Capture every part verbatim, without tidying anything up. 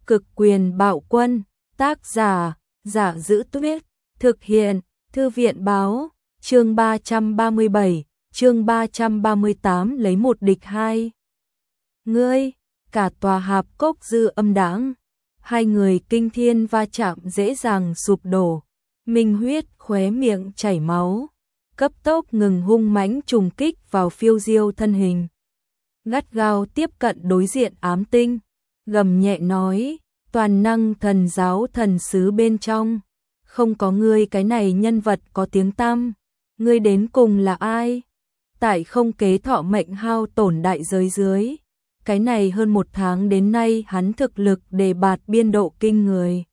Cực quyền bạo quân, tác giả, Giả Giữ Tuyết, thực hiện, Thư viện báo, chương ba trăm ba mươi bảy, chương ba trăm ba mươi tám lấy một địch hai. Ngươi, cả tòa hạp cốc dư âm đãng, hai người kinh thiên va chạm dễ dàng sụp đổ, Minh Huyết khóe miệng chảy máu, cấp tốc ngừng hung mãnh trùng kích vào phiêu diêu thân hình. Gắt gao tiếp cận đối diện Ám Tinh, gầm nhẹ nói, toàn năng thần giáo thần sứ bên trong, không có ngươi cái này nhân vật có tiếng tăm, ngươi đến cùng là ai? Tại không kế thọ mệnh hao tổn đại giới dưới, cái này hơn một tháng đến nay hắn thực lực đề bạt biên độ kinh người.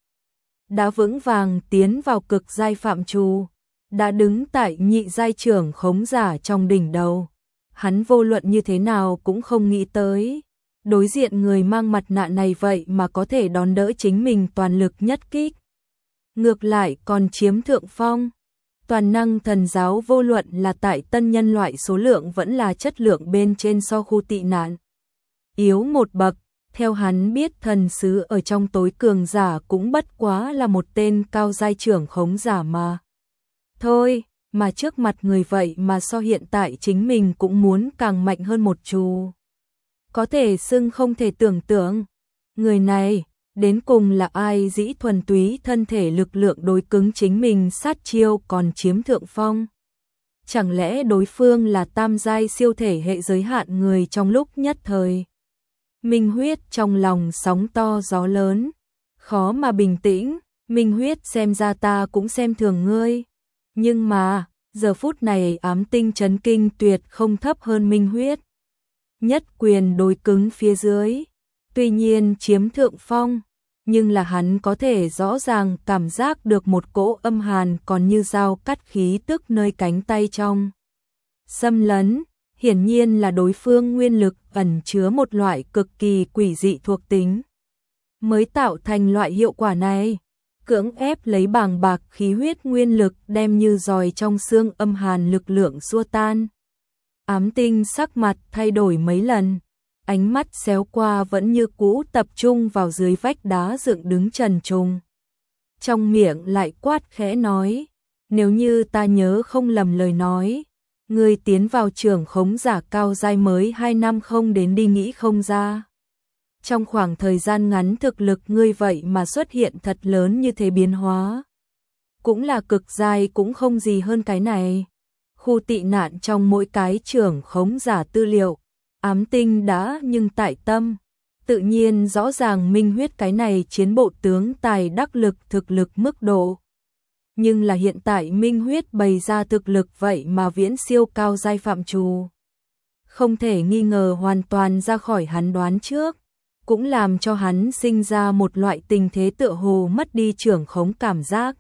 Đã vững vàng tiến vào cực giai phạm trù, đã đứng tại nhị giai trưởng khống giả trong đỉnh đầu. Hắn vô luận như thế nào cũng không nghĩ tới. Đối diện người mang mặt nạ này vậy mà có thể đón đỡ chính mình toàn lực nhất kích. Ngược lại còn chiếm thượng phong. Toàn năng thần giáo vô luận là tại tân nhân loại số lượng vẫn là chất lượng bên trên so khu tị nạn. Yếu một bậc, theo hắn biết thần sứ ở trong tối cường giả cũng bất quá là một tên cao giai trưởng khống giả mà. Thôi, mà trước mặt người vậy mà so hiện tại chính mình cũng muốn càng mạnh hơn một chút. Có thể xưng không thể tưởng tượng. Người này, đến cùng là ai dĩ thuần túy thân thể lực lượng đối cứng chính mình sát chiêu còn chiếm thượng phong. Chẳng lẽ đối phương là tam giai siêu thể hệ giới hạn người trong lúc nhất thời. Minh Huyết trong lòng sóng to gió lớn, khó mà bình tĩnh, Minh Huyết xem ra ta cũng xem thường ngươi. Nhưng mà, giờ phút này Ám Tinh chấn kinh tuyệt không thấp hơn Minh Huyết. Nhất quyền đối cứng phía dưới, tuy nhiên chiếm thượng phong, nhưng là hắn có thể rõ ràng cảm giác được một cỗ âm hàn còn như dao cắt khí tức nơi cánh tay trong. Xâm lấn, hiển nhiên là đối phương nguyên lực ẩn chứa một loại cực kỳ quỷ dị thuộc tính, mới tạo thành loại hiệu quả này. Cưỡng ép lấy bàng bạc khí huyết nguyên lực đem như giòi trong xương âm hàn lực lượng xua tan. Ám Tinh sắc mặt thay đổi mấy lần, ánh mắt xéo qua vẫn như cũ tập trung vào dưới vách đá dựng đứng trần trùng. Trong miệng lại quát khẽ nói, nếu như ta nhớ không lầm lời nói, ngươi tiến vào trưởng khống giả cao giai mới hai năm không đến đi nghĩ không ra. Trong khoảng thời gian ngắn thực lực ngươi vậy mà xuất hiện thật lớn như thế biến hóa. Cũng là cực giai cũng không gì hơn cái này. Khu tị nạn trong mỗi cái trưởng khống giả tư liệu, Ám Tinh đã nhưng tại tâm, tự nhiên rõ ràng Minh Huyết cái này chiến bộ tướng tài đắc lực thực lực mức độ. Nhưng là hiện tại Minh Huyết bày ra thực lực vậy mà viễn siêu cao giai phạm trù. Không thể nghi ngờ hoàn toàn ra khỏi hắn đoán trước, cũng làm cho hắn sinh ra một loại tình thế tựa hồ mất đi trưởng khống cảm giác.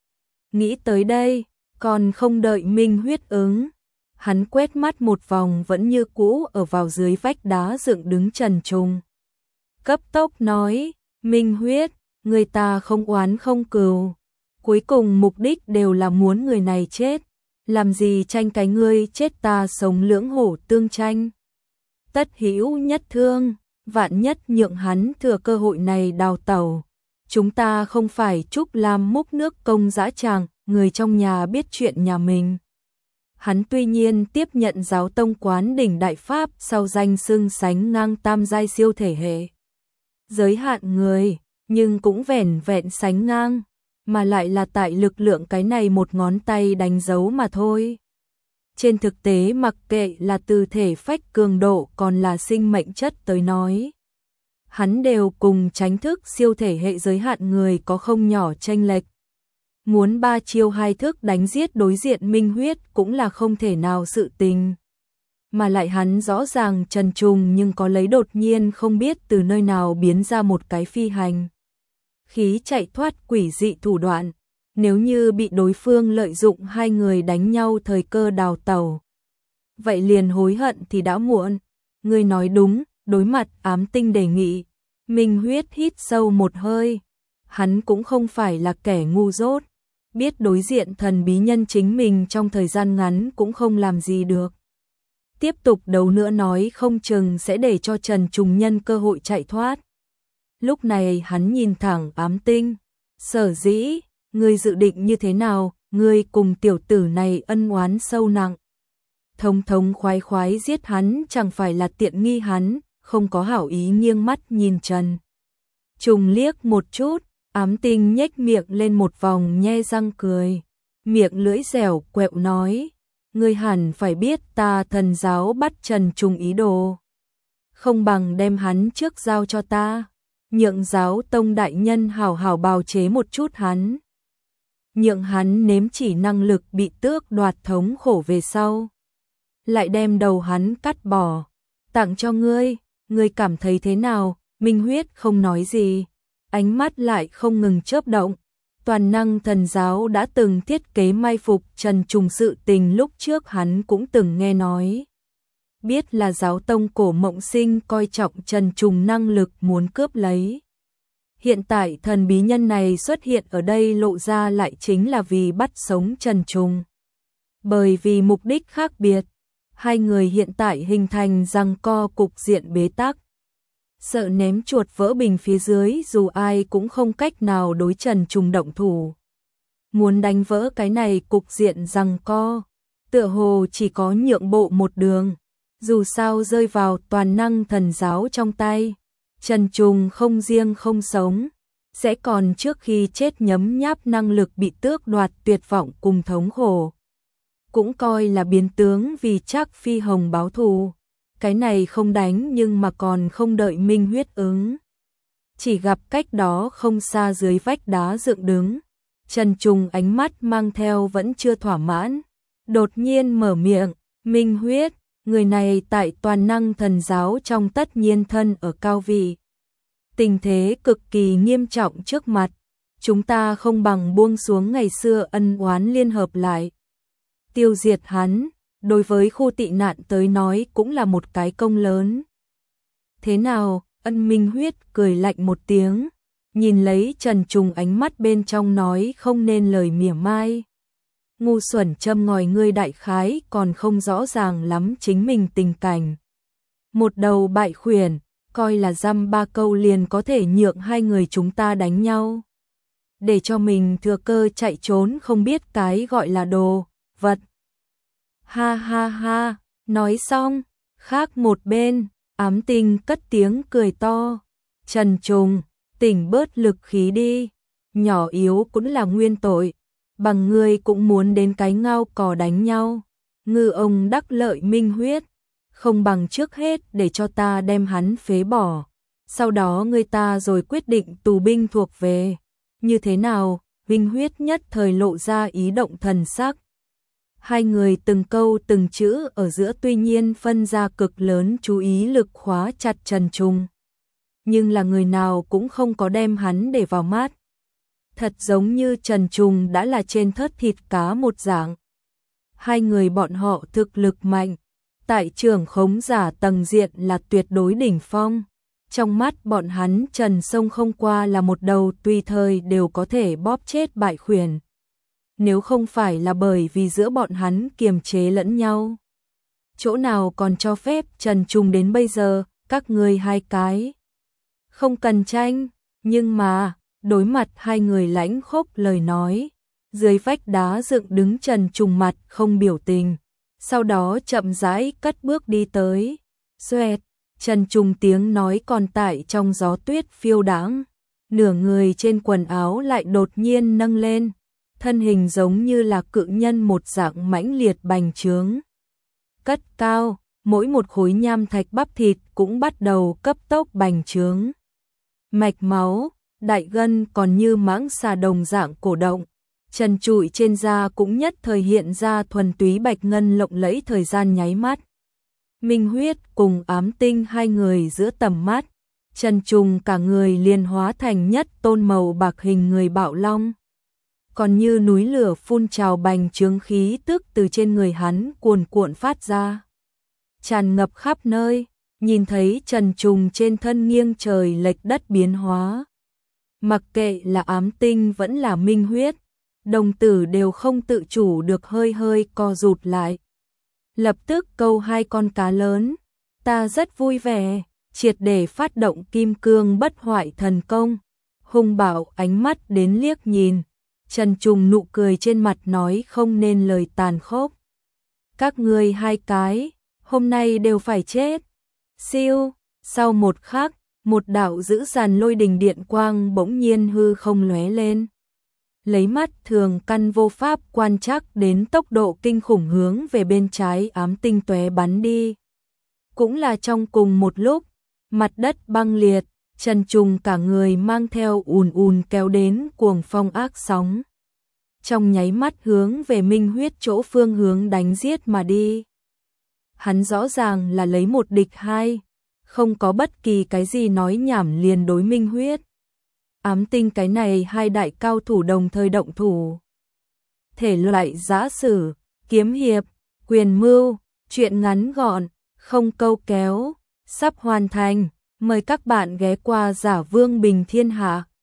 Nghĩ tới đây, còn không đợi Minh Huyết ứng, hắn quét mắt một vòng vẫn như cũ ở vào dưới vách đá dựng đứng trần trùng. Cấp tốc nói, Minh Huyết, người ta không oán không cừu, cuối cùng mục đích đều là muốn người này chết, làm gì tranh cái ngươi chết ta sống lưỡng hổ tương tranh. Tất hữu nhất thương, vạn nhất nhượng hắn thừa cơ hội này đào tẩu. Chúng ta không phải Trúc Lam múc nước công dã tràng, người trong nhà biết chuyện nhà mình. Hắn tuy nhiên tiếp nhận giáo tông quán đỉnh đại pháp sau danh xưng sánh ngang tam giai siêu thể hệ. Giới hạn người, nhưng cũng vẻn vẹn sánh ngang, mà lại là tại lực lượng cái này một ngón tay đánh dấu mà thôi. Trên thực tế mặc kệ là từ thể phách cường độ còn là sinh mệnh chất tới nói, hắn đều cùng tránh thức siêu thể hệ giới hạn người có không nhỏ chênh lệch. Muốn ba chiêu hai thức đánh giết đối diện Minh Huyết cũng là không thể nào sự tình. Mà lại hắn rõ ràng trần trùng nhưng có lấy đột nhiên không biết từ nơi nào biến ra một cái phi hành khí chạy thoát quỷ dị thủ đoạn. Nếu như bị đối phương lợi dụng hai người đánh nhau thời cơ đào tẩu, vậy liền hối hận thì đã muộn. Ngươi nói đúng, đối mặt Ám Tinh đề nghị, Minh Huyết hít sâu một hơi. Hắn cũng không phải là kẻ ngu dốt, biết đối diện thần bí nhân chính mình trong thời gian ngắn cũng không làm gì được. Tiếp tục đấu nữa nói không chừng sẽ để cho Trần Trùng Nhân cơ hội chạy thoát. Lúc này hắn nhìn thẳng Ám Tinh, sở dĩ, ngươi dự định như thế nào, ngươi cùng tiểu tử này ân oán sâu nặng. Thống thống khoái khoái giết hắn chẳng phải là tiện nghi hắn, không có hảo ý nghiêng mắt nhìn Trần Trùng liếc một chút, Ám Tinh nhếch miệng lên một vòng nhe răng cười, miệng lưỡi dẻo quẹo nói, ngươi hẳn phải biết ta thần giáo bắt Trần Trùng ý đồ. Không bằng đem hắn trước giao cho ta, nhượng giáo tông đại nhân hảo hảo bào chế một chút hắn. Nhượng hắn nếm chỉ năng lực bị tước đoạt thống khổ về sau. Lại đem đầu hắn cắt bỏ, tặng cho ngươi, ngươi cảm thấy thế nào? Minh Huyết không nói gì, ánh mắt lại không ngừng chớp động. Toàn năng thần giáo đã từng thiết kế mai phục Trần Trùng sự tình lúc trước hắn cũng từng nghe nói. Biết là giáo tông Cổ Mộng Sinh coi trọng Trần Trùng năng lực muốn cướp lấy. Hiện tại thần bí nhân này xuất hiện ở đây lộ ra lại chính là vì bắt sống Trần Trùng. Bởi vì mục đích khác biệt, hai người hiện tại hình thành giằng co cục diện bế tắc. Sợ ném chuột vỡ bình phía dưới dù ai cũng không cách nào đối Trần Trùng động thủ. Muốn đánh vỡ cái này cục diện giằng co, tựa hồ chỉ có nhượng bộ một đường. Dù sao rơi vào toàn năng thần giáo trong tay, Trần Trùng không riêng không sống, sẽ còn trước khi chết nhấm nháp năng lực bị tước đoạt tuyệt vọng cùng thống khổ. Cũng coi là biến tướng vì Trác Phi Hồng báo thù. Cái này không đánh nhưng mà còn không đợi Minh Huyết ứng. Chỉ gặp cách đó không xa dưới vách đá dựng đứng. Trần Trùng ánh mắt mang theo vẫn chưa thỏa mãn. Đột nhiên mở miệng, Minh Huyết, người này tại toàn năng thần giáo trong tất nhiên thân ở cao vị. Tình thế cực kỳ nghiêm trọng trước mặt. Chúng ta không bằng buông xuống ngày xưa ân oán liên hợp lại. Tiêu diệt hắn, đối với khu tị nạn tới nói cũng là một cái công lớn. Thế nào? Ân Minh Huyết cười lạnh một tiếng, nhìn lấy Trần Trùng ánh mắt bên trong nói không nên lời mỉa mai. Ngu xuẩn châm ngòi, ngươi đại khái còn không rõ ràng lắm chính mình tình cảnh. Một đầu bại khuyển, coi là dăm ba câu liền có thể nhượng hai người chúng ta đánh nhau. Để cho mình thừa cơ chạy trốn không biết cái gọi là đồ, vật. Ha ha ha, nói xong, khác một bên, Ám Tinh cất tiếng cười to. Trần Trùng, tỉnh bớt lực khí đi, nhỏ yếu cũng là nguyên tội, bằng ngươi cũng muốn đến cái ngao cò đánh nhau. Ngư ông đắc lợi Minh Huyết, không bằng trước hết để cho ta đem hắn phế bỏ, sau đó ngươi ta rồi quyết định tù binh thuộc về. Như thế nào? Minh Huyết nhất thời lộ ra ý động thần sắc. Hai người từng câu từng chữ ở giữa tuy nhiên phân ra cực lớn chú ý lực khóa chặt Trần Trùng. Nhưng là người nào cũng không có đem hắn để vào mắt. Thật giống như Trần Trùng đã là trên thớt thịt cá một dạng. Hai người bọn họ thực lực mạnh, tại trưởng khống giả tầng diện là tuyệt đối đỉnh phong. Trong mắt bọn hắn Trần Sông không qua là một đầu tùy thời đều có thể bóp chết bại khuyển. Nếu không phải là bởi vì giữa bọn hắn kiềm chế lẫn nhau, chỗ nào còn cho phép Trần Trùng đến bây giờ, các ngươi hai cái không cần tranh. Nhưng mà, đối mặt hai người lãnh khốc lời nói, dưới vách đá dựng đứng Trần Trùng mặt không biểu tình, sau đó chậm rãi cất bước đi tới. Xoẹt, Trần Trùng tiếng nói còn tại trong gió tuyết phiêu đãng, nửa người trên quần áo lại đột nhiên nâng lên, thân hình giống như là cự nhân một dạng mãnh liệt bành trướng. Cất cao, mỗi một khối nham thạch bắp thịt cũng bắt đầu cấp tốc bành trướng. Mạch máu, đại gân còn như mãng xà đồng dạng cổ động, trần trụi trên da cũng nhất thời hiện ra thuần túy bạch ngân lộng lẫy thời gian nháy mắt. Minh Huyết cùng Ám Tinh hai người giữa tầm mắt, Trần Trùng cả người liền hóa thành nhất tôn màu bạc hình người bạo long. Còn như núi lửa phun trào bành trướng khí tức từ trên người hắn cuồn cuộn phát ra, tràn ngập khắp nơi, nhìn thấy Trần Trùng trên thân nghiêng trời lệch đất biến hóa. Mặc kệ là Ám Tinh vẫn là Minh Huyết, đồng tử đều không tự chủ được hơi hơi co rụt lại. Lập tức câu hai con cá lớn, ta rất vui vẻ. triệt để phát động kim cương bất hoại thần công. Hung Bảo ánh mắt đến liếc nhìn, Trần Trùng nụ cười trên mặt nói không nên lời tàn khốc. Các ngươi hai cái, hôm nay đều phải chết. Siêu, sau một khắc, một đạo dữ dằn lôi đình điện quang bỗng nhiên hư không lóe lên. Lấy mắt thường căn vô pháp quan trắc đến tốc độ kinh khủng hướng về bên trái ám tinh tóe bắn đi. Cũng là trong cùng một lúc, mặt đất băng liệt, Trần Trùng cả người mang theo ùn ùn kéo đến cuồng phong ác sóng. Trong nháy mắt hướng về Minh Huyết chỗ phương hướng đánh giết mà đi. Hắn rõ ràng là lấy một địch hai, không có bất kỳ cái gì nói nhảm liền đối Minh Huyết. Ám tinh cái này hai đại cao thủ đồng thời động thủ. Thể loại giã sử, kiếm hiệp, quyền mưu, truyện ngắn gọn, không câu kéo, sắp hoàn thành. Mời các bạn ghé qua Giả Vương Bình Thiên Hạ.